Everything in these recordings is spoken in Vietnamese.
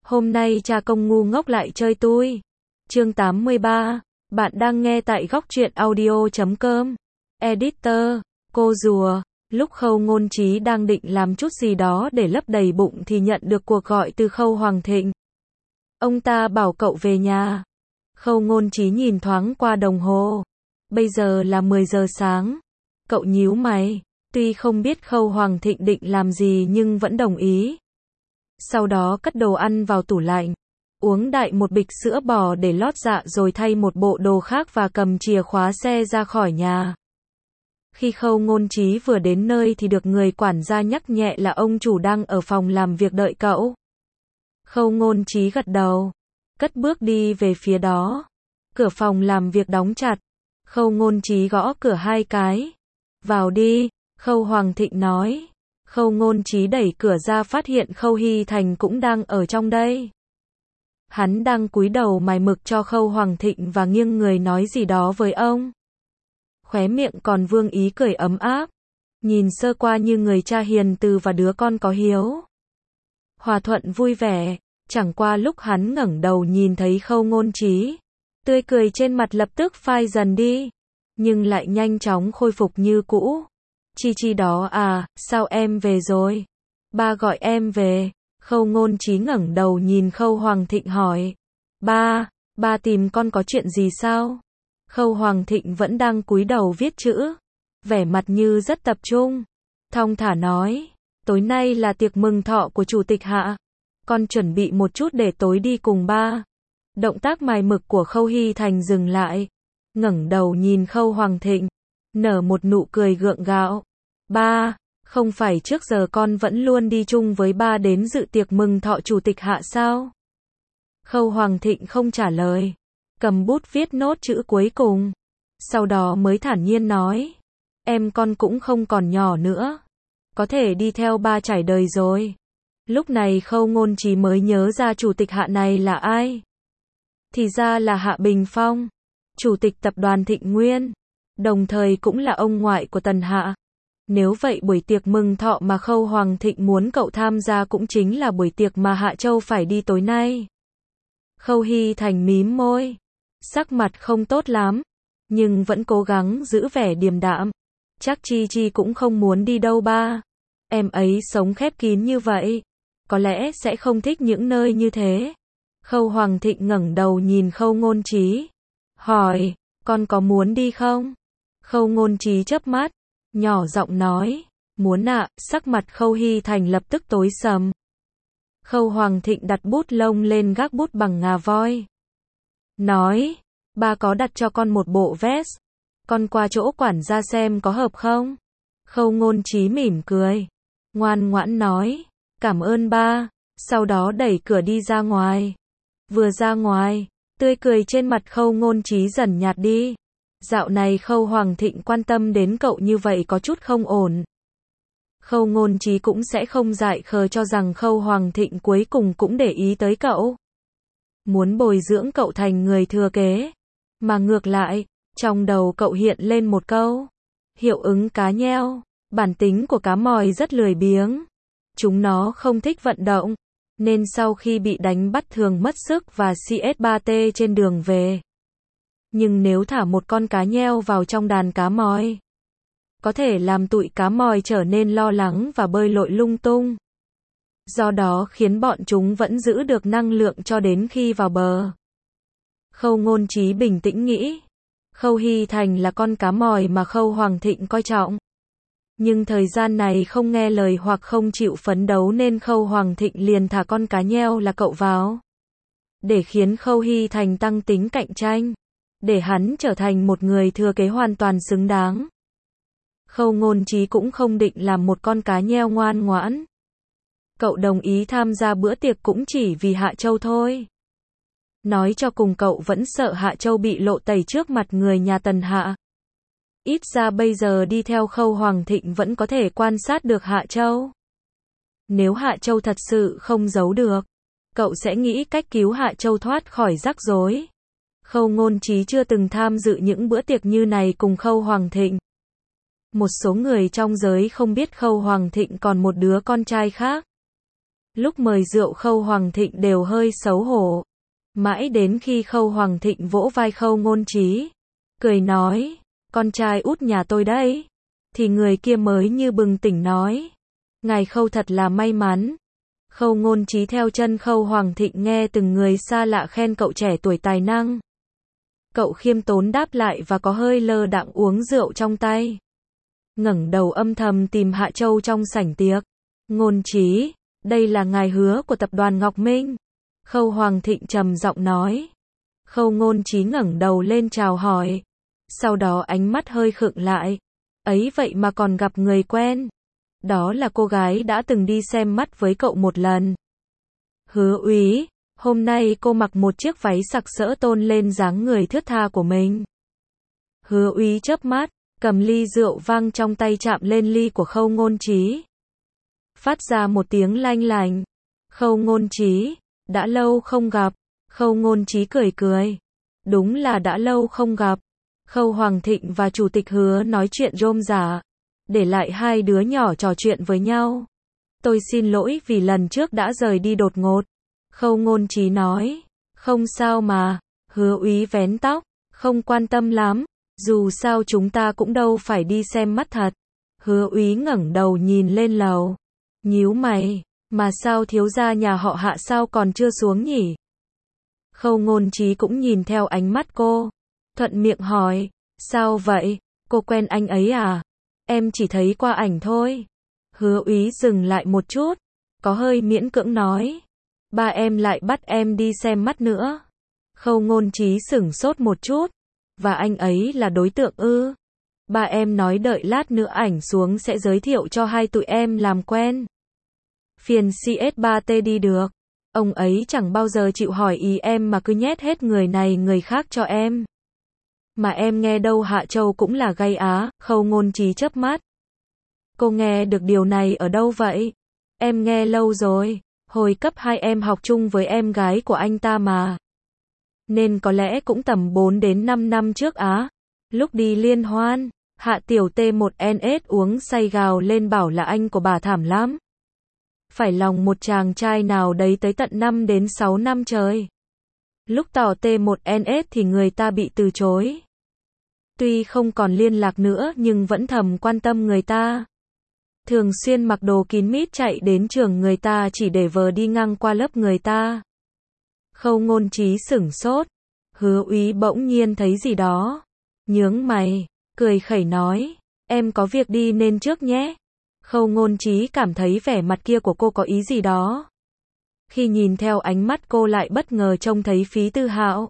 Hôm nay cha công ngu ngốc lại chơi tui. Chương 83. Bạn đang nghe tại góc truyện audio.com. Editor, cô rùa. Lúc Khâu Ngôn Trí đang định làm chút gì đó để lấp đầy bụng thì nhận được cuộc gọi từ Khâu Hoàng Thịnh. Ông ta bảo cậu về nhà. Khâu Ngôn Trí nhìn thoáng qua đồng hồ. Bây giờ là 10 giờ sáng. Cậu nhíu mày. Tuy không biết Khâu Hoàng Thịnh định làm gì nhưng vẫn đồng ý. Sau đó cất đồ ăn vào tủ lạnh. Uống đại một bịch sữa bò để lót dạ rồi thay một bộ đồ khác và cầm chìa khóa xe ra khỏi nhà. Khi Khâu Ngôn Trí vừa đến nơi thì được người quản gia nhắc nhẹ là ông chủ đang ở phòng làm việc đợi cậu. Khâu Ngôn Trí gật đầu, cất bước đi về phía đó. Cửa phòng làm việc đóng chặt. Khâu Ngôn Trí gõ cửa 2 cái. Vào đi, Khâu Hoàng Thịnh nói. Khâu Ngôn Trí đẩy cửa ra phát hiện Khâu Hy Thành cũng đang ở trong đây. Hắn đang cúi đầu mài mực cho Khâu Hoàng Thịnh và nghiêng người nói gì đó với ông. Khóe miệng còn vương ý cười ấm áp. Nhìn sơ qua như người cha hiền từ và đứa con có hiếu. Hòa thuận vui vẻ, chẳng qua lúc hắn ngẩng đầu nhìn thấy Khâu Ngôn Trí. Tươi cười trên mặt lập tức phai dần đi, nhưng lại nhanh chóng khôi phục như cũ. Chi đó à, sao em về rồi? Ba gọi em về. Khâu Ngôn Trí ngẩng đầu nhìn Khâu Hoàng Thịnh hỏi. Ba tìm con có chuyện gì sao? Khâu Hoàng Thịnh vẫn đang cúi đầu viết chữ, vẻ mặt như rất tập trung. Thong thả nói, tối nay là tiệc mừng thọ của chủ tịch Hạ. Con chuẩn bị một chút để tối đi cùng ba. Động tác mài mực của Khâu Hy Thành dừng lại, ngẩng đầu nhìn Khâu Hoàng Thịnh, nở một nụ cười gượng gạo. Ba, không phải trước giờ con vẫn luôn đi chung với ba đến dự tiệc mừng thọ chủ tịch Hạ sao? Khâu Hoàng Thịnh không trả lời, cầm bút viết nốt chữ cuối cùng, sau đó mới thản nhiên nói, em con cũng không còn nhỏ nữa, có thể đi theo ba trải đời rồi. Lúc này Khâu Ngôn Trí mới nhớ ra chủ tịch Hạ này là ai. Thì ra là Hạ Bình Phong, chủ tịch tập đoàn Thịnh Nguyên, đồng thời cũng là ông ngoại của Tần Hạ. Nếu vậy buổi tiệc mừng thọ mà Khâu Hoàng Thịnh muốn cậu tham gia cũng chính là buổi tiệc mà Hạ Châu phải đi tối nay. Khâu Hy Thành mím môi, sắc mặt không tốt lắm, nhưng vẫn cố gắng giữ vẻ điềm đạm. Chắc Chi cũng không muốn đi đâu ba. Em ấy sống khép kín như vậy, có lẽ sẽ không thích những nơi như thế. Khâu Hoàng Thịnh ngẩng đầu nhìn Khâu Ngôn Trí, hỏi, con có muốn đi không? Khâu Ngôn Trí chớp mắt, nhỏ giọng nói, muốn ạ. Sắc mặt Khâu Hy Thành lập tức tối sầm. Khâu Hoàng Thịnh đặt bút lông lên gác bút bằng ngà voi. Nói, ba có đặt cho con một bộ vest. Con qua chỗ quản gia xem có hợp không? Khâu Ngôn Trí mỉm cười, ngoan ngoãn nói, cảm ơn ba. Sau đó đẩy cửa đi ra ngoài. Vừa ra ngoài, tươi cười trên mặt Khâu Ngôn Trí dần nhạt đi. Dạo này Khâu Hoàng Thịnh quan tâm đến cậu như vậy có chút không ổn. Khâu Ngôn Trí cũng sẽ không dại khờ cho rằng Khâu Hoàng Thịnh cuối cùng cũng để ý tới cậu. Muốn bồi dưỡng cậu thành người thừa kế. Mà ngược lại, trong đầu cậu hiện lên một câu. Hiệu ứng cá nheo. Bản tính của cá mòi rất lười biếng. Chúng nó không thích vận động. Nên sau khi bị đánh bắt thường mất sức và CS3T trên đường về. Nhưng nếu thả một con cá nheo vào trong đàn cá mòi, có thể làm tụi cá mòi trở nên lo lắng và bơi lội lung tung. Do đó khiến bọn chúng vẫn giữ được năng lượng cho đến khi vào bờ. Khâu Ngôn Trí bình tĩnh nghĩ. Khâu Hy Thành là con cá mòi mà Khâu Hoàng Thịnh coi trọng. Nhưng thời gian này không nghe lời hoặc không chịu phấn đấu nên Khâu Hoàng Thịnh liền thả con cá nheo là cậu vào. Để khiến Khâu Hy Thành tăng tính cạnh tranh. Để hắn trở thành một người thừa kế hoàn toàn xứng đáng. Khâu Ngôn Trí cũng không định làm một con cá nheo ngoan ngoãn. Cậu đồng ý tham gia bữa tiệc cũng chỉ vì Hạ Châu thôi. Nói cho cùng cậu vẫn sợ Hạ Châu bị lộ tẩy trước mặt người nhà Tần Hạ. Ít ra bây giờ đi theo Khâu Hoàng Thịnh vẫn có thể quan sát được Hạ Châu. Nếu Hạ Châu thật sự không giấu được, cậu sẽ nghĩ cách cứu Hạ Châu thoát khỏi rắc rối. Khâu Ngôn Trí chưa từng tham dự những bữa tiệc như này cùng Khâu Hoàng Thịnh. Một số người trong giới không biết Khâu Hoàng Thịnh còn một đứa con trai khác. Lúc mời rượu Khâu Hoàng Thịnh đều hơi xấu hổ. Mãi đến khi Khâu Hoàng Thịnh vỗ vai Khâu Ngôn Trí, cười nói, con trai út nhà tôi đấy, thì người kia mới như bừng tỉnh nói, ngài Khâu thật là may mắn. Khâu Ngôn Trí theo chân Khâu Hoàng Thịnh nghe từng người xa lạ khen cậu trẻ tuổi tài năng. Cậu khiêm tốn đáp lại và có hơi lơ đãng uống rượu trong tay. Ngẩng đầu âm thầm tìm Hạ Châu trong sảnh tiệc. Ngôn Trí, đây là ngài Hứa của tập đoàn Ngọc Minh. Khâu Hoàng Thịnh trầm giọng nói. Khâu Ngôn Trí ngẩng đầu lên chào hỏi. Sau đó ánh mắt hơi khựng lại. Ấy vậy mà còn gặp người quen. Đó là cô gái đã từng đi xem mắt với cậu một lần. Hứa úy, hôm nay cô mặc một chiếc váy sặc sỡ tôn lên dáng người thướt tha của mình. Hứa úy chớp mắt, cầm ly rượu vang trong tay chạm lên ly của Khâu Ngôn Trí. Phát ra một tiếng lanh lành. Khâu Ngôn Trí, đã lâu không gặp. Khâu Ngôn Trí cười cười. Đúng là đã lâu không gặp. Khâu Hoàng Thịnh và Chủ tịch Hứa nói chuyện rôm rả, để lại hai đứa nhỏ trò chuyện với nhau. Tôi xin lỗi vì lần trước đã rời đi đột ngột. Khâu Ngôn Trí nói. Không sao mà. Hứa úy vén tóc. Không quan tâm lắm. Dù sao chúng ta cũng đâu phải đi xem mắt thật. Hứa úy ngẩng đầu nhìn lên lầu. Nhíu mày. Mà sao thiếu gia nhà họ Hạ sao còn chưa xuống nhỉ? Khâu Ngôn Trí cũng nhìn theo ánh mắt cô. Thuận miệng hỏi. Sao vậy? Cô quen anh ấy à? Em chỉ thấy qua ảnh thôi. Hứa úy dừng lại một chút. Có hơi miễn cưỡng nói. Ba em lại bắt em đi xem mắt nữa. Khâu Ngôn Trí sửng sốt một chút. Và anh ấy là đối tượng ư? Ba em nói đợi lát nữa ảnh xuống sẽ giới thiệu cho hai tụi em làm quen. Phiền CS3T đi được. Ông ấy chẳng bao giờ chịu hỏi ý em mà cứ nhét hết người này người khác cho em. Mà em nghe đâu Hạ Châu cũng là gay á. Khâu Ngôn Trí chớp mắt. Cô nghe được điều này ở đâu vậy? Em nghe lâu rồi. Hồi cấp 2 em học chung với em gái của anh ta mà. Nên có lẽ cũng tầm 4 đến 5 năm trước á. Lúc đi liên hoan, Hạ Tiểu T1NS uống say gào lên bảo là anh của bà thảm lắm. Phải lòng một chàng trai nào đấy tới tận 5 đến 6 năm trời. Lúc tỏ T1NS thì người ta bị từ chối. Tuy không còn liên lạc nữa nhưng vẫn thầm quan tâm người ta. Thường xuyên mặc đồ kín mít chạy đến trường người ta chỉ để vờ đi ngang qua lớp người ta. Khâu Ngôn Trí sửng sốt. Hứa úy bỗng nhiên thấy gì đó. Nhướng mày, cười khẩy nói. Em có việc đi nên trước nhé. Khâu Ngôn Trí cảm thấy vẻ mặt kia của cô có ý gì đó. Khi nhìn theo ánh mắt cô lại bất ngờ trông thấy Phí Tư Hạo.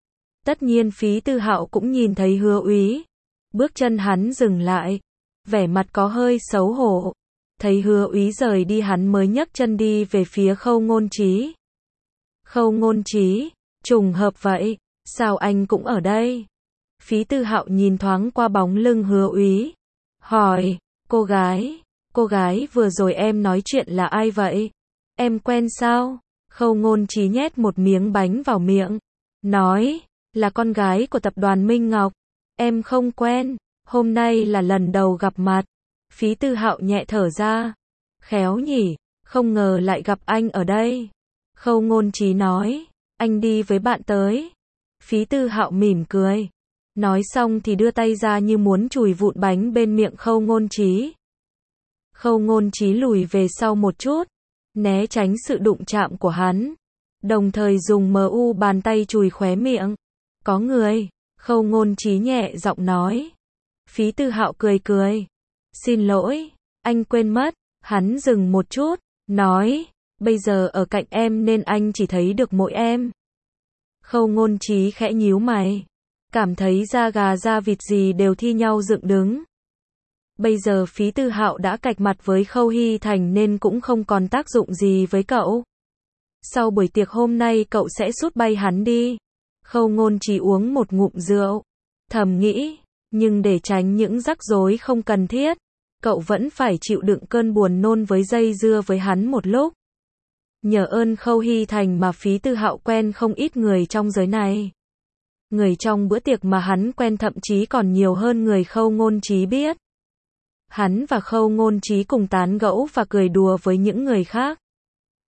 Tất nhiên Phí Tư Hạo cũng nhìn thấy Hứa úy. Bước chân hắn dừng lại. Vẻ mặt có hơi xấu hổ. Thấy Hứa úy rời đi hắn mới nhấc chân đi về phía Khâu Ngôn Trí. Khâu Ngôn Trí, trùng hợp vậy, sao anh cũng ở đây? Phí Tư Hạo nhìn thoáng qua bóng lưng Hứa úy. Hỏi, cô gái vừa rồi em nói chuyện là ai vậy? Em quen sao? Khâu Ngôn Trí nhét một miếng bánh vào miệng. Nói, là con gái của tập đoàn Minh Ngọc. Em không quen, hôm nay là lần đầu gặp mặt. Phí Tư Hạo nhẹ thở ra. Khéo nhỉ, không ngờ lại gặp anh ở đây. Khâu Ngôn Trí nói, anh đi với bạn tới. Phí Tư Hạo mỉm cười. Nói xong thì đưa tay ra như muốn chùi vụn bánh bên miệng Khâu Ngôn Trí. Khâu Ngôn Trí lùi về sau một chút, né tránh sự đụng chạm của hắn. Đồng thời dùng MU bàn tay chùi khóe miệng. Có người, Khâu Ngôn Trí nhẹ giọng nói. Phí Tư Hạo cười cười. Xin lỗi, anh quên mất. Hắn dừng một chút, nói. Bây giờ ở cạnh em nên anh chỉ thấy được mỗi em. Khâu Ngôn Trí khẽ nhíu mày. Cảm thấy da gà da vịt gì đều thi nhau dựng đứng. Bây giờ Phí Tư Hạo đã cạch mặt với Khâu Hy Thành nên cũng không còn tác dụng gì với cậu. Sau buổi tiệc hôm nay cậu sẽ sút bay hắn đi. Khâu Ngôn Trí uống một ngụm rượu. Thầm nghĩ, nhưng để tránh những rắc rối không cần thiết, cậu vẫn phải chịu đựng cơn buồn nôn với dây dưa với hắn một lúc. Nhờ ơn Khâu Hy Thành mà Phí Tư Hạo quen không ít người trong giới này. Người trong bữa tiệc mà hắn quen thậm chí còn nhiều hơn người Khâu Ngôn Trí biết. Hắn và Khâu Ngôn Trí cùng tán gẫu và cười đùa với những người khác.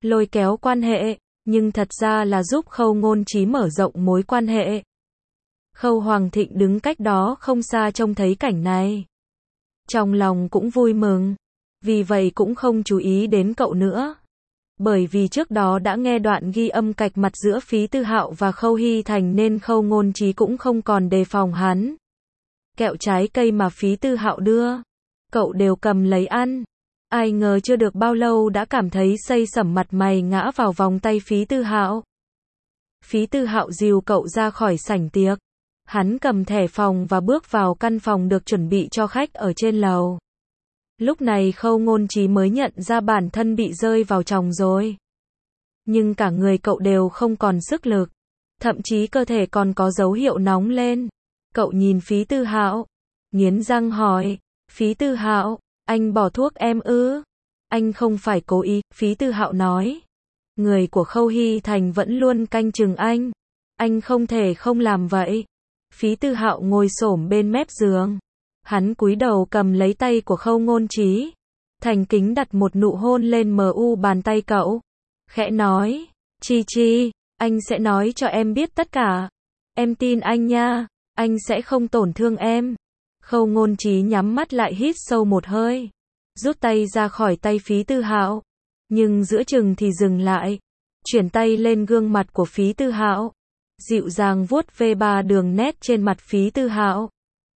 lôi kéo quan hệ, nhưng thật ra là giúp Khâu Ngôn Trí mở rộng mối quan hệ. Khâu Hoàng Thịnh đứng cách đó không xa trông thấy cảnh này. Trong lòng cũng vui mừng, vì vậy cũng không chú ý đến cậu nữa. Bởi vì trước đó đã nghe đoạn ghi âm cạch mặt giữa Phí Tư Hạo và Khâu Hy Thành nên Khâu Ngôn Trí cũng không còn đề phòng hắn. Kẹo trái cây mà Phí Tư Hạo đưa, cậu đều cầm lấy ăn. Ai ngờ chưa được bao lâu đã cảm thấy xây sẩm mặt mày ngã vào vòng tay Phí Tư Hạo. Phí Tư Hạo dìu cậu ra khỏi sảnh tiệc. Hắn cầm thẻ phòng và bước vào căn phòng được chuẩn bị cho khách ở trên lầu. Lúc này Khâu Ngôn Trí mới nhận ra bản thân bị rơi vào chòng rồi. Nhưng cả người cậu đều không còn sức lực. Thậm chí cơ thể còn có dấu hiệu nóng lên. Cậu nhìn Phí Tư Hạo, nghiến răng hỏi, Phí Tư Hạo, anh bỏ thuốc em ư? Anh không phải cố ý, Phí Tư Hạo nói. Người của Khâu Hy Thành vẫn luôn canh chừng anh không thể không làm vậy. Phí Tư Hạo ngồi xổm bên mép giường. Hắn cúi đầu cầm lấy tay của Khâu Ngôn Trí. Thành kính đặt một nụ hôn lên bàn tay cậu. Khẽ nói, Chi, anh sẽ nói cho em biết tất cả. Em tin anh nha, anh sẽ không tổn thương em. Khâu Ngôn Trí nhắm mắt lại hít sâu một hơi. Rút tay ra khỏi tay Phí Tư Hạo. Nhưng giữa chừng thì dừng lại. Chuyển tay lên gương mặt của Phí Tư Hạo. Dịu dàng vuốt ve 3 đường nét trên mặt Phí Tư Hạo.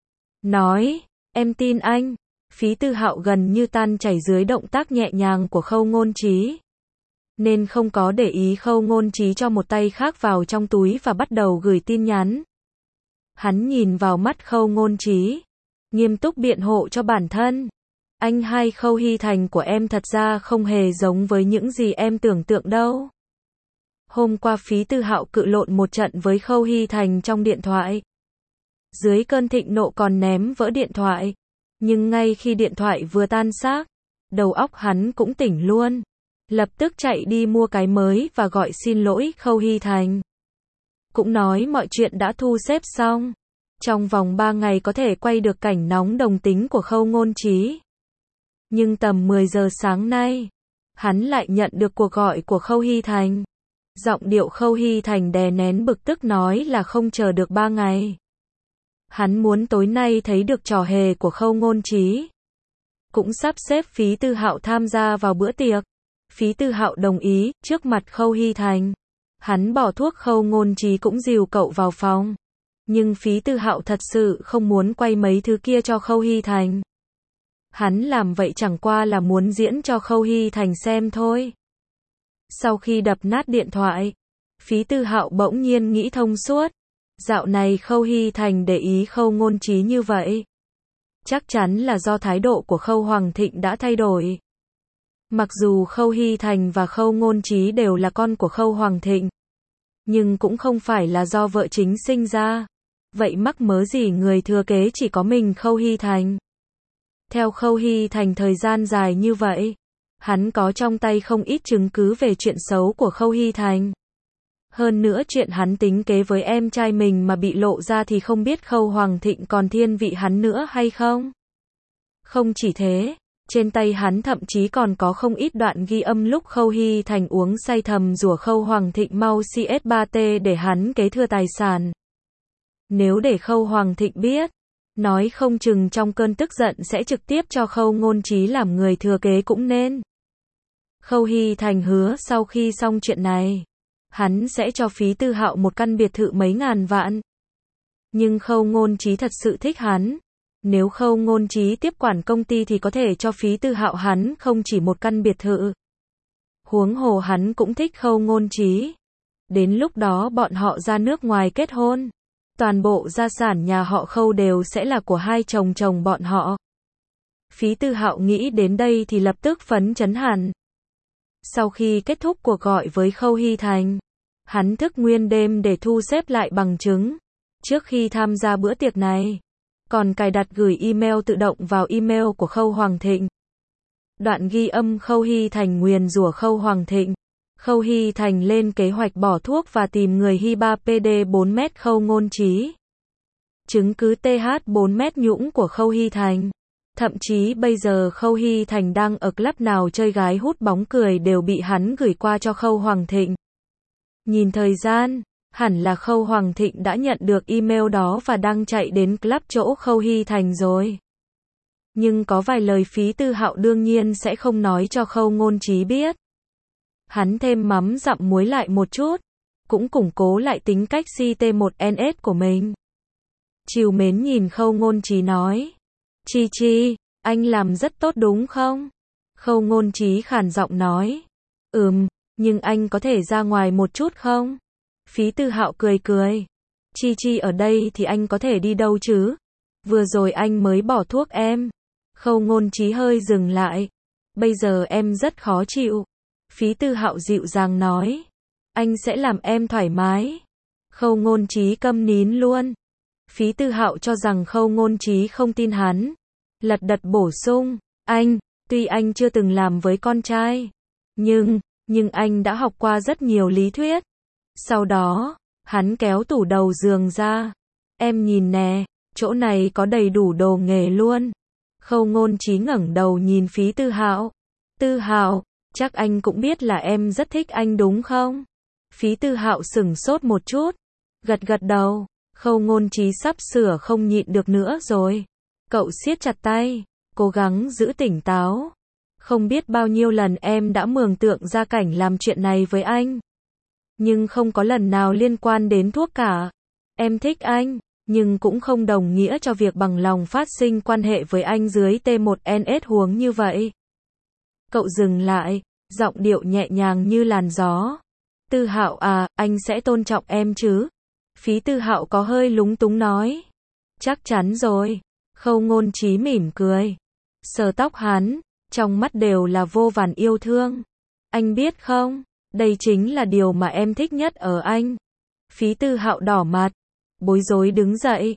Nói, em tin anh. Phí Tư Hạo gần như tan chảy dưới động tác nhẹ nhàng của Khâu Ngôn Trí. Nên không có để ý Khâu Ngôn Trí cho một tay khác vào trong túi và bắt đầu gửi tin nhắn. Hắn nhìn vào mắt Khâu Ngôn Trí. Nghiêm túc biện hộ cho bản thân. Anh hai Khâu Hy Thành của em thật ra không hề giống với những gì em tưởng tượng đâu. Hôm qua Phí Tư Hạo cự lộn một trận với Khâu Hy Thành trong điện thoại. Dưới cơn thịnh nộ còn ném vỡ điện thoại. Nhưng ngay khi điện thoại vừa tan xác, đầu óc hắn cũng tỉnh luôn. Lập tức chạy đi mua cái mới và gọi xin lỗi Khâu Hy Thành. Cũng nói mọi chuyện đã thu xếp xong. Trong vòng 3 ngày có thể quay được cảnh nóng đồng tính của Khâu Ngôn Trí. Nhưng tầm 10 giờ sáng nay, hắn lại nhận được cuộc gọi của Khâu Hy Thành. Giọng điệu Khâu Hy Thành đè nén bực tức nói là không chờ được 3 ngày. Hắn muốn tối nay thấy được trò hề của Khâu Ngôn Trí. Cũng sắp xếp Phí Tư Hạo tham gia vào bữa tiệc. Phí Tư Hạo đồng ý, trước mặt Khâu Hy Thành. Hắn bỏ thuốc Khâu Ngôn Trí cũng dìu cậu vào phòng. Nhưng Phí Tư Hạo thật sự không muốn quay mấy thứ kia cho Khâu Hy Thành. Hắn làm vậy chẳng qua là muốn diễn cho Khâu Hy Thành xem thôi. Sau khi đập nát điện thoại, Phí Tư Hạo bỗng nhiên nghĩ thông suốt. Dạo này Khâu Hy Thành để ý Khâu Ngôn Trí như vậy. Chắc chắn là do thái độ của Khâu Hoàng Thịnh đã thay đổi. Mặc dù Khâu Hy Thành và Khâu Ngôn Trí đều là con của Khâu Hoàng Thịnh. Nhưng cũng không phải là do vợ chính sinh ra. Vậy mắc mớ gì người thừa kế chỉ có mình Khâu Hy Thành. Theo Khâu Hy Thành thời gian dài như vậy, hắn có trong tay không ít chứng cứ về chuyện xấu của Khâu Hy Thành. Hơn nữa chuyện hắn tính kế với em trai mình mà bị lộ ra thì không biết Khâu Hoàng Thịnh còn thiên vị hắn nữa hay không. Không chỉ thế, trên tay hắn thậm chí còn có không ít đoạn ghi âm lúc Khâu Hy Thành uống say thầm rủa Khâu Hoàng Thịnh mau CS3T để hắn kế thừa tài sản. Nếu để Khâu Hoàng Thịnh biết, nói không chừng trong cơn tức giận sẽ trực tiếp cho Khâu Ngôn Trí làm người thừa kế cũng nên. Khâu Hy Thành hứa sau khi xong chuyện này, hắn sẽ cho Phí Tư Hạo một căn biệt thự mấy ngàn vạn. Nhưng Khâu Ngôn Trí thật sự thích hắn. Nếu Khâu Ngôn Trí tiếp quản công ty thì có thể cho Phí Tư Hạo hắn không chỉ một căn biệt thự. Huống hồ hắn cũng thích Khâu Ngôn Trí. Đến lúc đó bọn họ ra nước ngoài kết hôn. Toàn bộ gia sản nhà họ Khâu đều sẽ là của hai chồng bọn họ. Phí Tư Hạo nghĩ đến đây thì lập tức phấn chấn hẳn. Sau khi kết thúc cuộc gọi với Khâu Hy Thành, hắn thức nguyên đêm để thu xếp lại bằng chứng. Trước khi tham gia bữa tiệc này, còn cài đặt gửi email tự động vào email của Khâu Hoàng Thịnh. Đoạn ghi âm Khâu Hy Thành nguyền rủa Khâu Hoàng Thịnh. Khâu Hy Thành lên kế hoạch bỏ thuốc và tìm người Hy3 PD 4m Khâu Ngôn Trí. Chứng cứ TH 4m nhũng của Khâu Hy Thành. Thậm chí bây giờ Khâu Hy Thành đang ở club nào chơi gái hút bóng cười đều bị hắn gửi qua cho Khâu Hoàng Thịnh. Nhìn thời gian, hẳn là Khâu Hoàng Thịnh đã nhận được email đó và đang chạy đến club chỗ Khâu Hy Thành rồi. Nhưng có vài lời Phí Tư Hạo đương nhiên sẽ không nói cho Khâu Ngôn Trí biết. Hắn thêm mắm dặm muối lại một chút, cũng củng cố lại tính cách CT1NS của mình. Trìu mến nhìn Khâu Ngôn Trí nói. Chi Chi, anh làm rất tốt đúng không? Khâu Ngôn Trí khàn giọng nói. Nhưng anh có thể ra ngoài một chút không? Phí Tư Hạo cười cười. Chi Chi ở đây thì anh có thể đi đâu chứ? Vừa rồi anh mới bỏ thuốc em. Khâu Ngôn Trí hơi dừng lại. Bây giờ em rất khó chịu. Phí Tư Hạo dịu dàng nói. Anh sẽ làm em thoải mái. Khâu Ngôn Trí câm nín luôn. Phí Tư Hạo cho rằng Khâu Ngôn Trí không tin hắn. Lật đật bổ sung. Tuy anh chưa từng làm với con trai. Nhưng anh đã học qua rất nhiều lý thuyết. Sau đó, hắn kéo tủ đầu giường ra. Em nhìn nè, chỗ này có đầy đủ đồ nghề luôn. Khâu Ngôn Trí ngẩng đầu nhìn Phí Tư Hạo. Tư Hạo, chắc anh cũng biết là em rất thích anh đúng không? Phí Tư Hạo sửng sốt một chút. Gật gật đầu. Khâu Ngôn Trí sắp sửa không nhịn được nữa rồi. Cậu siết chặt tay, cố gắng giữ tỉnh táo. Không biết bao nhiêu lần em đã mường tượng ra cảnh làm chuyện này với anh. Nhưng không có lần nào liên quan đến thuốc cả. Em thích anh, nhưng cũng không đồng nghĩa cho việc bằng lòng phát sinh quan hệ với anh dưới T1NS huống như vậy. Cậu dừng lại, giọng điệu nhẹ nhàng như làn gió. Tư Hạo à, anh sẽ tôn trọng em chứ? Phí Tư Hạo có hơi lúng túng nói. Chắc chắn rồi. Khâu Ngôn Trí mỉm cười. Sờ tóc hắn, trong mắt đều là vô vàn yêu thương. Anh biết không, đây chính là điều mà em thích nhất ở anh. Phí Tư Hạo đỏ mặt, bối rối đứng dậy.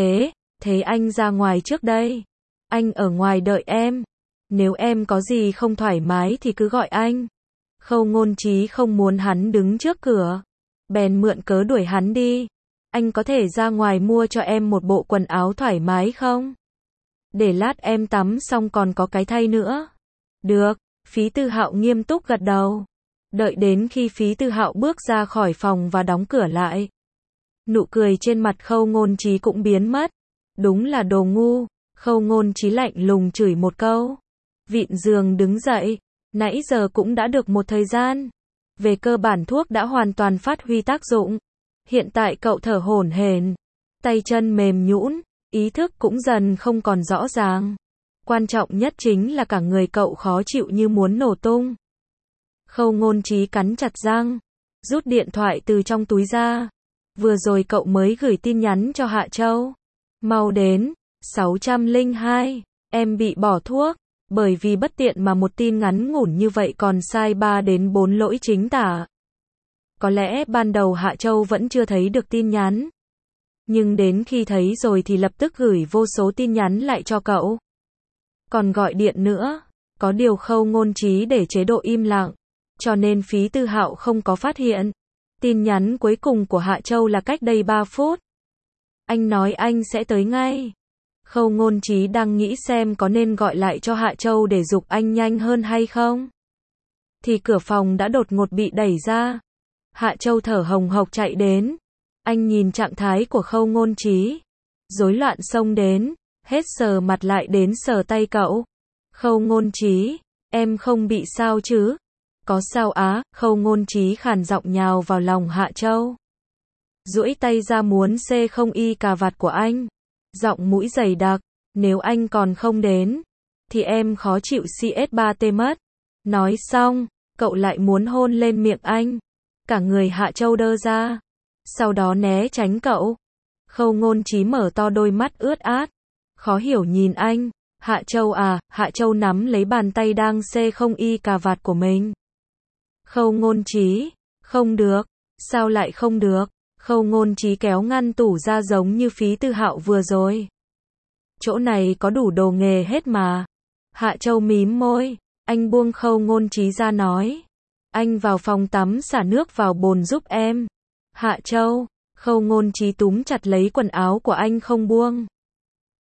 Thế anh ra ngoài trước đây. Anh ở ngoài đợi em. Nếu em có gì không thoải mái thì cứ gọi anh. Khâu Ngôn Trí không muốn hắn đứng trước cửa. Bèn mượn cớ đuổi hắn đi. Anh có thể ra ngoài mua cho em một bộ quần áo thoải mái không? Để lát em tắm xong còn có cái thay nữa. Được, Phí Tư Hạo nghiêm túc gật đầu. Đợi đến khi Phí Tư Hạo bước ra khỏi phòng và đóng cửa lại. Nụ cười trên mặt Khâu Ngôn Trí cũng biến mất. Đúng là đồ ngu. Khâu Ngôn Trí lạnh lùng chửi một câu. Vịn giường đứng dậy. Nãy giờ cũng đã được một thời gian. Về cơ bản thuốc đã hoàn toàn phát huy tác dụng. Hiện tại cậu thở hổn hển, tay chân mềm nhũn, ý thức cũng dần không còn rõ ràng. Quan trọng nhất chính là cả người cậu khó chịu như muốn nổ tung. Khâu Ngôn Trí cắn chặt răng, rút điện thoại từ trong túi ra. Vừa rồi cậu mới gửi tin nhắn cho Hạ Châu. Mau đến, 602, em bị bỏ thuốc, bởi vì bất tiện mà một tin ngắn ngủn như vậy còn sai 3 đến 4 lỗi chính tả. Có lẽ ban đầu Hạ Châu vẫn chưa thấy được tin nhắn. Nhưng đến khi thấy rồi thì lập tức gửi vô số tin nhắn lại cho cậu. Còn gọi điện nữa. Có điều Khâu Ngôn Trí để chế độ im lặng. Cho nên Phí Tư Hạo không có phát hiện. Tin nhắn cuối cùng của Hạ Châu là cách đây 3 phút. Anh nói anh sẽ tới ngay. Khâu Ngôn Trí đang nghĩ xem có nên gọi lại cho Hạ Châu để giục anh nhanh hơn hay không. Thì cửa phòng đã đột ngột bị đẩy ra. Hạ Châu thở hồng hộc chạy đến. Anh nhìn trạng thái của Khâu Ngôn Trí. Rối loạn xông đến. Hết sờ mặt lại đến sờ tay cậu. Khâu Ngôn Trí, em không bị sao chứ? Có sao á? Khâu Ngôn Trí khàn giọng nhào vào lòng Hạ Châu. Duỗi tay ra muốn xê không y cà vạt của anh. Giọng mũi dày đặc. Nếu anh còn không đến, thì em khó chịu CS3T mất. Nói xong, cậu lại muốn hôn lên miệng anh. Cả người Hạ Châu đơ ra. Sau đó né tránh cậu. Khâu Ngôn Trí mở to đôi mắt ướt át. Khó hiểu nhìn anh. Hạ Châu à? Hạ Châu nắm lấy bàn tay đang xê không y cà vạt của mình. Khâu Ngôn Trí. Không được. Sao lại không được? Khâu Ngôn Trí kéo ngăn tủ ra giống như Phí Tư Hạo vừa rồi. Chỗ này có đủ đồ nghề hết mà. Hạ Châu mím môi. Anh buông Khâu Ngôn Trí ra nói. Anh vào phòng tắm xả nước vào bồn giúp em. Hạ Châu. Khâu Ngôn Trí túm chặt lấy quần áo của anh không buông.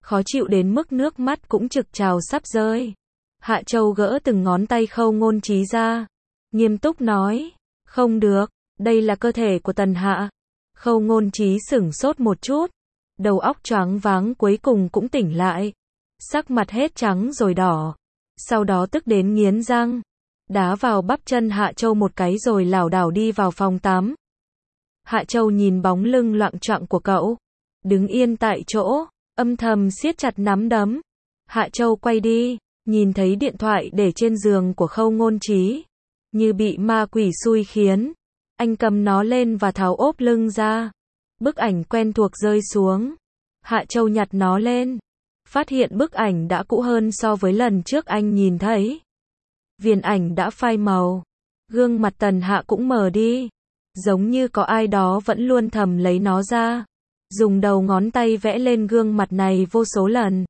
khó chịu đến mức nước mắt cũng trực trào sắp rơi. Hạ Châu gỡ từng ngón tay Khâu Ngôn Trí ra, nghiêm túc nói, không được, đây là cơ thể của Tần Hạ. Khâu Ngôn Trí sửng sốt một chút, đầu óc choáng váng cuối cùng cũng tỉnh lại, sắc mặt hết trắng rồi đỏ, sau đó tức đến nghiến răng, đá vào bắp chân Hạ Châu một cái rồi lảo đảo đi vào phòng tắm. Hạ Châu nhìn bóng lưng loạng choạng của cậu, đứng yên tại chỗ, âm thầm siết chặt nắm đấm. Hạ Châu quay đi, nhìn thấy điện thoại để trên giường của Khâu Ngôn Trí, như bị ma quỷ xui khiến. Anh cầm nó lên và tháo ốp lưng ra. Bức ảnh quen thuộc rơi xuống. Hạ Châu nhặt nó lên, phát hiện bức ảnh đã cũ hơn so với lần trước anh nhìn thấy. Viền ảnh đã phai màu, gương mặt Tần Hạ cũng mờ đi, giống như có ai đó vẫn luôn thầm lấy nó ra, dùng đầu ngón tay vẽ lên gương mặt này vô số lần.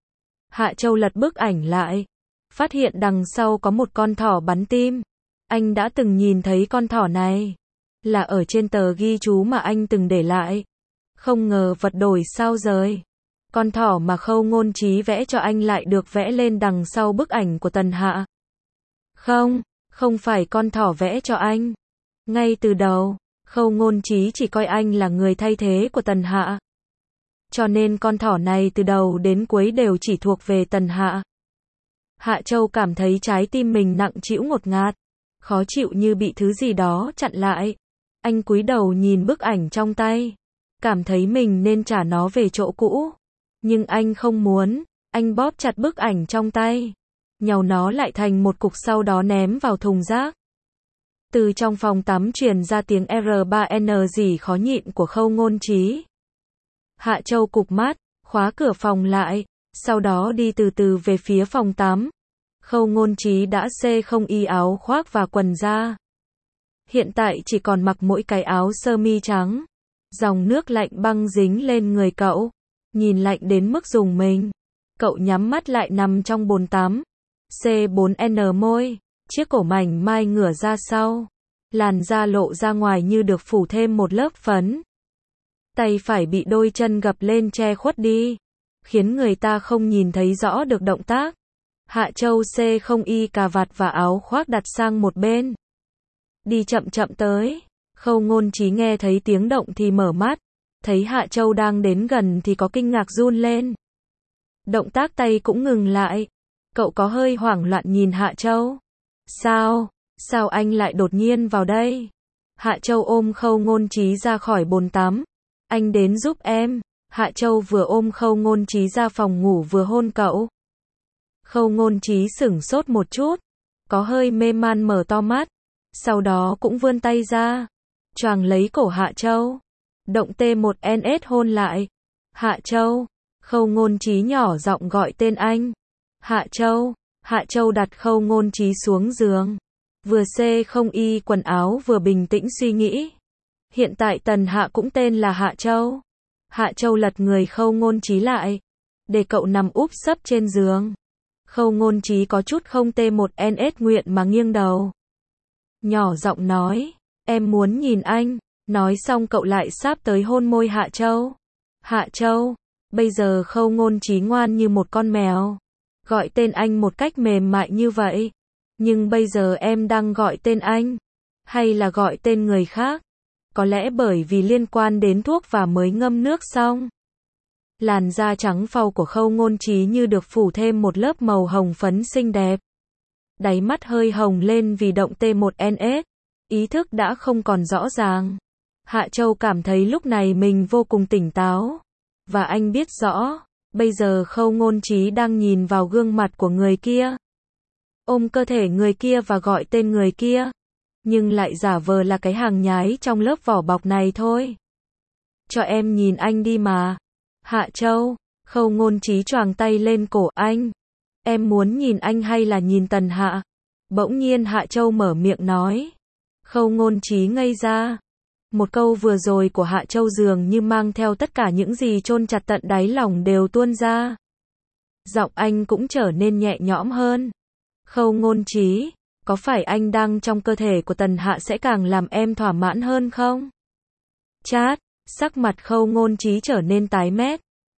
Hạ Châu lật bức ảnh lại, phát hiện đằng sau có một con thỏ bắn tim. Anh đã từng nhìn thấy con thỏ này, là ở trên tờ ghi chú mà anh từng để lại. Không ngờ vật đổi sao rời. Con thỏ mà Khâu Ngôn Trí vẽ cho anh lại được vẽ lên đằng sau bức ảnh của Tần Hạ. Không, không phải con thỏ vẽ cho anh. Ngay từ đầu, Khâu Ngôn Trí chỉ coi anh là người thay thế của Tần Hạ. Cho nên con thỏ này từ đầu đến cuối đều chỉ thuộc về Tần Hạ. Hạ Châu cảm thấy trái tim mình nặng trĩu ngột ngạt, khó chịu như bị thứ gì đó chặn lại. Anh cúi đầu nhìn bức ảnh trong tay, cảm thấy mình nên trả nó về chỗ cũ. Nhưng anh không muốn, anh bóp chặt bức ảnh trong tay, nhàu nó lại thành một cục sau đó ném vào thùng rác. Từ trong phòng tắm truyền ra tiếng R3N gì khó nhịn của Khâu Ngôn Trí. Hạ Châu cụp mắt, khóa cửa phòng lại, sau đó đi từ từ về phía phòng tắm. Khâu Ngôn Trí đã không y áo khoác và quần ra. Hiện tại chỉ còn mặc mỗi cái áo sơ mi trắng. Dòng nước lạnh băng dính lên người cậu, nhìn lạnh đến mức rùng mình. Cậu nhắm mắt lại nằm trong bồn tắm. C4N môi, chiếc cổ mảnh mai ngửa ra sau, làn da lộ ra ngoài như được phủ thêm một lớp phấn. Tay phải bị đôi chân gập lên che khuất đi, khiến người ta không nhìn thấy rõ được động tác. Hạ Châu không y cà vạt và áo khoác đặt sang một bên. Đi chậm chậm tới. Khâu Ngôn Trí nghe thấy tiếng động thì mở mắt, thấy Hạ Châu đang đến gần thì có kinh ngạc run lên. Động tác tay cũng ngừng lại. Cậu có hơi hoảng loạn nhìn Hạ Châu. Sao anh lại đột nhiên vào đây? Hạ Châu ôm Khâu Ngôn Trí ra khỏi bồn tắm. Anh đến giúp em. Hạ Châu vừa ôm Khâu Ngôn Trí ra phòng ngủ vừa hôn cậu. Khâu Ngôn Trí sửng sốt một chút, có hơi mê man mở to mắt, sau đó cũng vươn tay ra, choàng lấy cổ Hạ Châu. Động T1NS hôn lại. Hạ Châu. Khâu Ngôn Trí nhỏ giọng gọi tên anh. Hạ Châu. Hạ Châu đặt Khâu Ngôn Trí xuống giường, vừa không y quần áo vừa bình tĩnh suy nghĩ. Hiện tại Tần Hạ cũng tên là Hạ Châu. Hạ Châu lật người Khâu Ngôn Trí lại, để cậu nằm úp sấp trên giường. Khâu Ngôn Trí có chút không T1NS nguyện mà nghiêng đầu, nhỏ giọng nói, em muốn nhìn anh. Nói xong cậu lại sáp tới hôn môi Hạ Châu. Hạ Châu. Bây giờ Khâu Ngôn Trí ngoan như một con mèo, gọi tên anh một cách mềm mại như vậy. Nhưng bây giờ em đang gọi tên anh, hay là gọi tên người khác? Có lẽ bởi vì liên quan đến thuốc và mới ngâm nước xong. Làn da trắng phau của Khâu Ngôn Trí như được phủ thêm một lớp màu hồng phấn xinh đẹp. Đáy mắt hơi hồng lên vì động T1NS. Ý thức đã không còn rõ ràng. Hạ Châu cảm thấy lúc này mình vô cùng tỉnh táo. Và anh biết rõ, bây giờ Khâu Ngôn Trí đang nhìn vào gương mặt của người kia, ôm cơ thể người kia và gọi tên người kia, nhưng lại giả vờ là cái hàng nhái trong lớp vỏ bọc này thôi. Cho em nhìn anh đi mà. Hạ Châu. Khâu Ngôn Trí choàng tay lên cổ anh. Em muốn nhìn anh hay là nhìn Tần Hạ? Bỗng nhiên Hạ Châu mở miệng nói. Khâu Ngôn Trí ngây ra. Một câu vừa rồi của Hạ Châu dường như mang theo tất cả những gì chôn chặt tận đáy lòng đều tuôn ra. Giọng anh cũng trở nên nhẹ nhõm hơn. Khâu Ngôn Trí, có phải anh đang trong cơ thể của Tần Hạ sẽ càng làm em thỏa mãn hơn không? Chát, sắc mặt Khâu Ngôn Trí trở nên tái mét.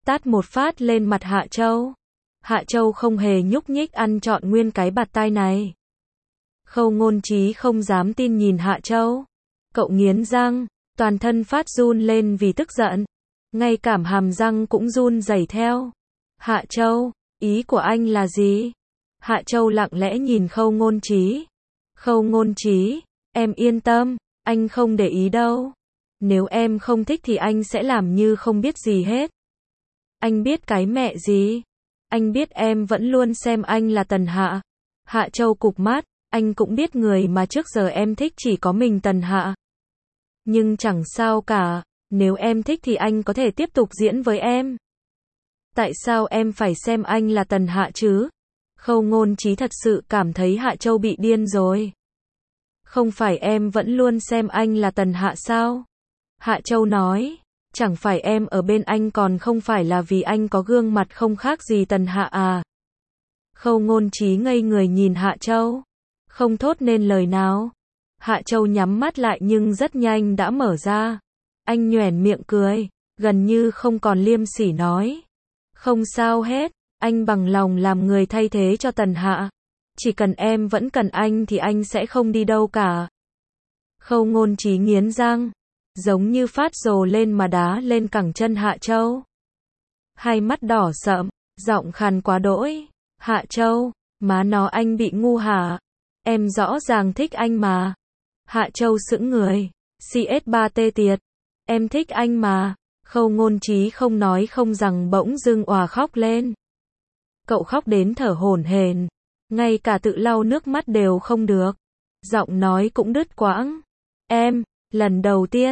tát một phát lên mặt Hạ Châu. Hạ Châu không hề nhúc nhích ăn trọn nguyên cái bạt tai này. Khâu Ngôn Trí không dám tin nhìn Hạ Châu. Cậu nghiến răng, toàn thân phát run lên vì tức giận. Ngay cảm hàm răng cũng run rẩy theo. Hạ Châu, ý của anh là gì? Hạ Châu lặng lẽ nhìn Khâu Ngôn Trí. Khâu Ngôn Trí, em yên tâm, anh không để ý đâu. Nếu em không thích thì anh sẽ làm như không biết gì hết. Anh biết cái mẹ gì? Anh biết em vẫn luôn xem anh là Tần Hạ. Hạ Châu cụp mắt, anh cũng biết người mà trước giờ em thích chỉ có mình Tần Hạ. Nhưng chẳng sao cả, nếu em thích thì anh có thể tiếp tục diễn với em. Tại sao em phải xem anh là Tần Hạ chứ? Khâu Ngôn Trí thật sự cảm thấy Hạ Châu bị điên rồi. Không phải em vẫn luôn xem anh là Tần Hạ sao? Hạ Châu nói, chẳng phải em ở bên anh còn không phải là vì anh có gương mặt không khác gì Tần Hạ à? Khâu Ngôn Trí ngây người nhìn Hạ Châu, không thốt nên lời nào. Hạ Châu nhắm mắt lại nhưng rất nhanh đã mở ra. Anh nhoẻn miệng cười, gần như không còn liêm sỉ nói. Không sao hết, anh bằng lòng làm người thay thế cho Tần Hạ. Chỉ cần em vẫn cần anh thì anh sẽ không đi đâu cả. Khâu Ngôn Trí nghiến răng, giống như phát rồ lên mà đá lên cẳng chân Hạ Châu. Hai mắt đỏ sậm, giọng khàn quá đỗi. Hạ Châu, má nó anh bị ngu hả? Em rõ ràng thích anh mà. Hạ Châu sững người. CS3T tiệt. Em thích anh mà. Khâu Ngôn Trí không nói không rằng bỗng dưng òa khóc lên. Cậu khóc đến thở hổn hển, ngay cả tự lau nước mắt đều không được. Giọng nói cũng đứt quãng. Em, lần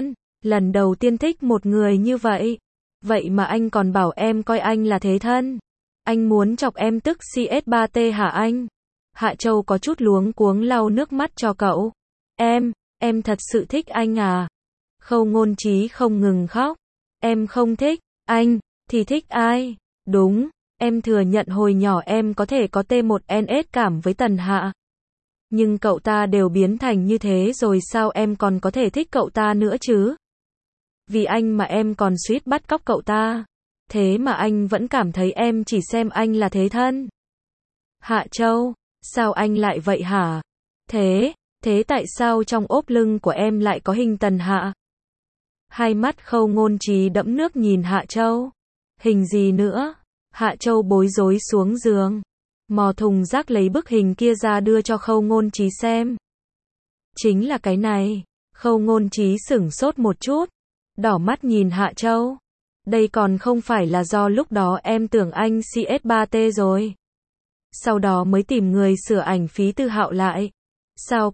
đầu tiên thích một người như vậy. Vậy mà anh còn bảo em coi anh là thế thân. Anh muốn chọc em tức CS3T hả anh? Hạ Châu có chút luống cuống lau nước mắt cho cậu. Em thật sự thích anh à? Khâu Ngôn Trí không ngừng khóc. Em không thích anh, thì thích ai? Đúng, em thừa nhận hồi nhỏ em có thể có T1NS cảm với Tần Hạ. Nhưng cậu ta đều biến thành như thế rồi sao em còn có thể thích cậu ta nữa chứ? Vì anh mà em còn suýt bắt cóc cậu ta. Thế mà anh vẫn cảm thấy em chỉ xem anh là thế thân. Hạ Châu, sao anh lại vậy hả? Thế tại sao trong ốp lưng của em lại có hình Tần Hạ? Hai mắt Khâu Ngôn Trí đẫm nước nhìn Hạ Châu. Hình gì nữa? Hạ Châu bối rối xuống giường, mò thùng rác lấy bức hình kia ra đưa cho Khâu Ngôn Trí xem. Chính là cái này. Khâu Ngôn Trí sửng sốt một chút, đỏ mắt nhìn Hạ Châu. Đây còn không phải là do lúc đó em tưởng anh CS3T rồi. Sau đó mới tìm người sửa ảnh phí tư hạo lại. Sao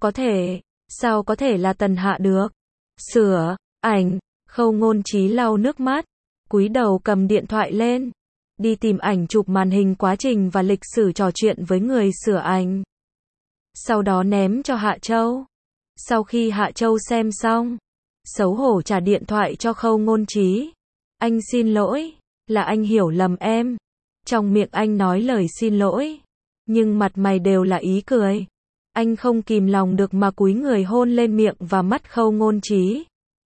có thể là Tần Hạ được? Sửa ảnh. Khâu Ngôn Trí lau nước mắt, cúi đầu cầm điện thoại lên, đi tìm ảnh chụp màn hình quá trình và lịch sử trò chuyện với người sửa ảnh. Sau đó ném cho Hạ Châu. Sau khi Hạ Châu xem xong, xấu hổ trả điện thoại cho Khâu Ngôn Trí. Anh xin lỗi, là anh hiểu lầm em. Trong miệng anh nói lời xin lỗi, nhưng mặt mày đều là ý cười. Anh không kìm lòng được mà cúi người hôn lên miệng và mắt Khâu Ngôn Trí.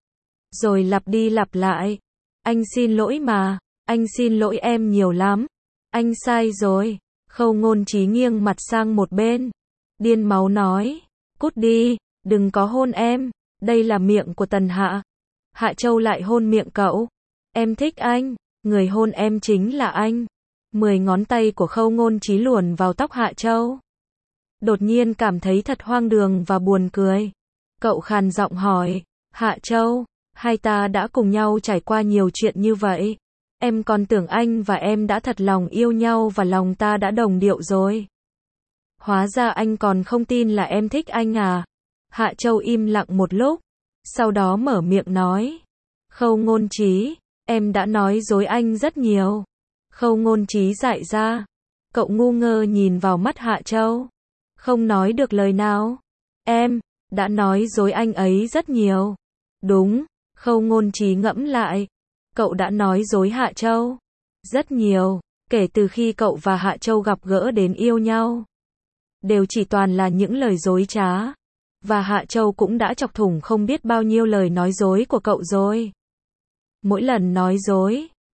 Rồi lặp đi lặp lại. Anh xin lỗi mà, anh xin lỗi em nhiều lắm. Anh sai rồi. Khâu Ngôn Trí nghiêng mặt sang một bên, điên máu nói, cút đi, đừng có hôn em, đây là miệng của Tần Hạ. Hạ Châu lại hôn miệng cậu. Em thích anh, người hôn em chính là anh. 10 ngón tay của Khâu Ngôn Trí luồn vào tóc Hạ Châu. Đột nhiên cảm thấy thật hoang đường và buồn cười. Cậu khàn giọng hỏi, Hạ Châu, hai ta đã cùng nhau trải qua nhiều chuyện như vậy. Em còn tưởng anh và em đã thật lòng yêu nhau và lòng ta đã đồng điệu rồi. Hóa ra anh còn không tin là em thích anh à? Hạ Châu im lặng một lúc, sau đó mở miệng nói, Khâu Ngôn Trí, em đã nói dối anh rất nhiều. Khâu Ngôn Trí dại ra. Cậu ngu ngơ nhìn vào mắt Hạ Châu, không nói được lời nào. Em đã nói dối anh ấy rất nhiều. Đúng. Khâu Ngôn Trí ngẫm lại. Cậu đã nói dối Hạ Châu rất nhiều, kể từ khi cậu và Hạ Châu gặp gỡ đến yêu nhau. Đều chỉ toàn là những lời dối trá. Và Hạ Châu cũng đã chọc thủng không biết bao nhiêu lời nói dối của cậu rồi. Mỗi lần nói dối,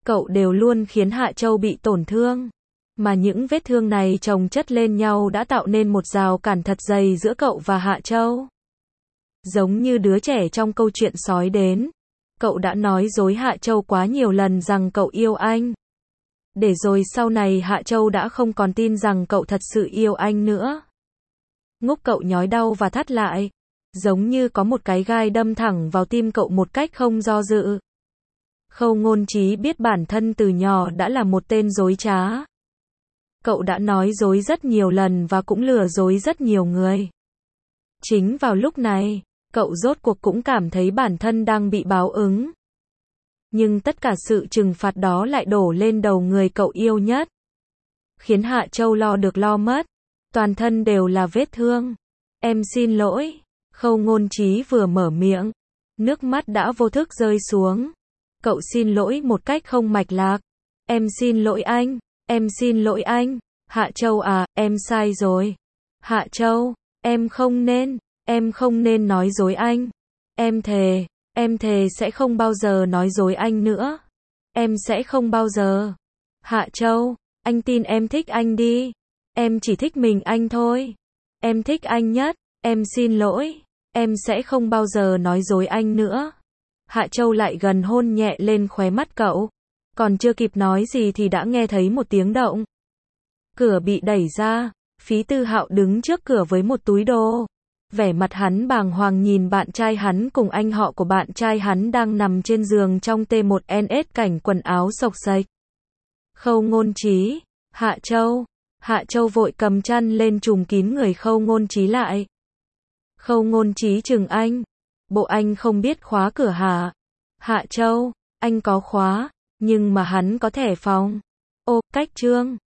cậu đều luôn khiến Hạ Châu bị tổn thương. Mà những vết thương này chồng chất lên nhau đã tạo nên một rào cản thật dày giữa cậu và Hạ Châu. Giống như đứa trẻ trong câu chuyện sói đến. Cậu đã nói dối Hạ Châu quá nhiều lần rằng cậu yêu anh. Để rồi sau này Hạ Châu đã không còn tin rằng cậu thật sự yêu anh nữa. Ngúc cậu nhói đau và thắt lại. Giống như có một cái gai đâm thẳng vào tim cậu một cách không do dự. Khâu Ngôn Trí biết bản thân từ nhỏ đã là một tên dối trá. Cậu đã nói dối rất nhiều lần và cũng lừa dối rất nhiều người. Chính vào lúc này, cậu rốt cuộc cũng cảm thấy bản thân đang bị báo ứng. Nhưng tất cả sự trừng phạt đó lại đổ lên đầu người cậu yêu nhất. Khiến Hạ Châu lo được lo mất. Toàn thân đều là vết thương. Em xin lỗi. Khâu Ngôn Trí vừa mở miệng. Nước mắt đã vô thức rơi xuống. Cậu xin lỗi một cách không mạch lạc. Em xin lỗi anh. Em xin lỗi anh. Hạ Châu à, em sai rồi. Hạ Châu, em không nên nói dối anh. Em thề sẽ không bao giờ nói dối anh nữa. Em sẽ không bao giờ. Hạ Châu, anh tin em thích anh đi. Em chỉ thích mình anh thôi. Em thích anh nhất. Em xin lỗi. Em sẽ không bao giờ nói dối anh nữa. Hạ Châu lại gần hôn nhẹ lên khóe mắt cậu. Còn chưa kịp nói gì thì đã nghe thấy một tiếng động. Cửa bị đẩy ra. Phí Tư Hạo đứng trước cửa với một túi đồ. Vẻ mặt hắn bàng hoàng nhìn bạn trai hắn cùng anh họ của bạn trai hắn đang nằm trên giường trong T1NS cảnh quần áo xộc xệch. Khâu Ngôn Trí, Hạ Châu. Hạ Châu vội cầm chăn lên trùm kín người Khâu Ngôn Trí lại. Khâu Ngôn Trí chừng anh. Bộ anh không biết khóa cửa hả? Hạ Châu, anh có khóa, nhưng mà hắn có thẻ phòng. Ô, cách trương.